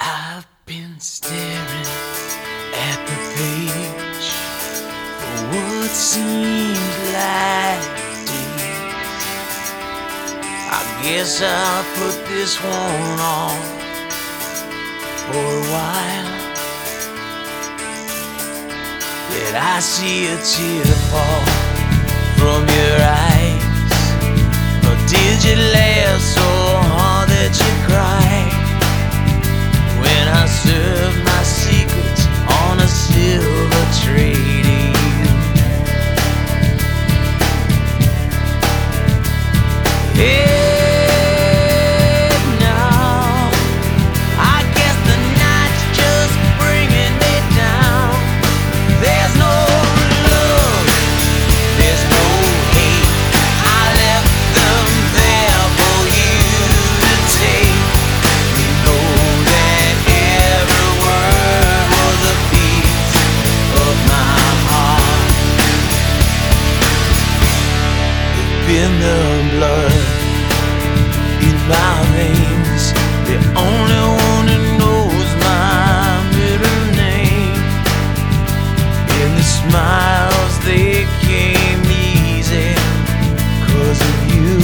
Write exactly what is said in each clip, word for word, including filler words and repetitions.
I've been staring at the page for what seems like days. I guess I'll put this one on for a while. Did I see a tear fall from your eyes? Or did you laugh so hard that you cried? When I served my secrets on a silver tray to you. Hey, now I guess the night's just bringing me down. There's no love, there's no hate. I left them there for you to take. You know that every word was a piece of my heart. It's been the blood in my veins, the only one who knows my middle name. And the smiles, they came easy 'cause of you.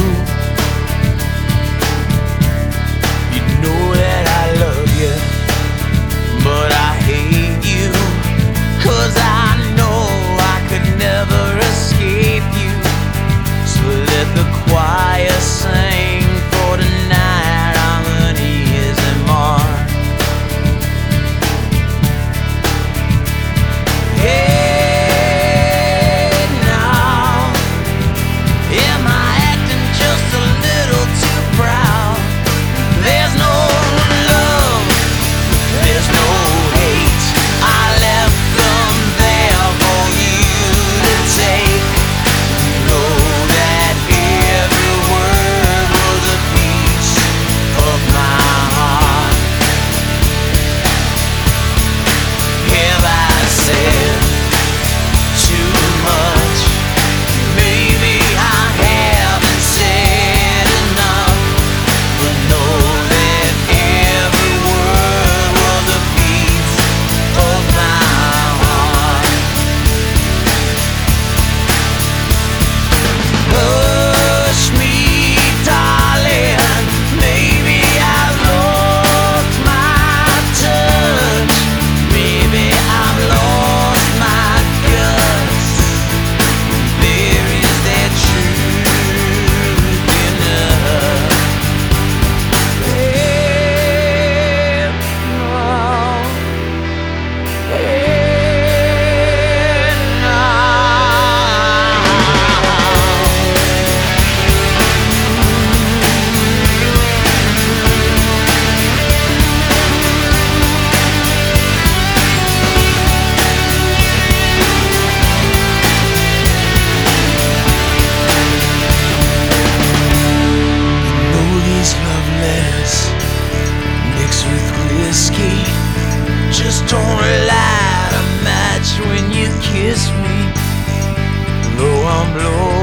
You know that I love you, but I hate you, 'cause I know I could never escape you. So let the choir sing for tonight, harmonies and more. Hey, now, am I acting just a little too proud? There's no love, there's no hate. I left them there for you to take. You know that every word was a piece of my heart. Have I said too much? Maybe I haven't said enough, but know that every word was a piece of my heart. Hush me, darling, maybe I lost my touch. Maybe I've lost my guts. There is that truth enough. Hey, now, hey, now. You know these love letters mixed with whiskey just don't light a match when you kiss me. Though I'm blowing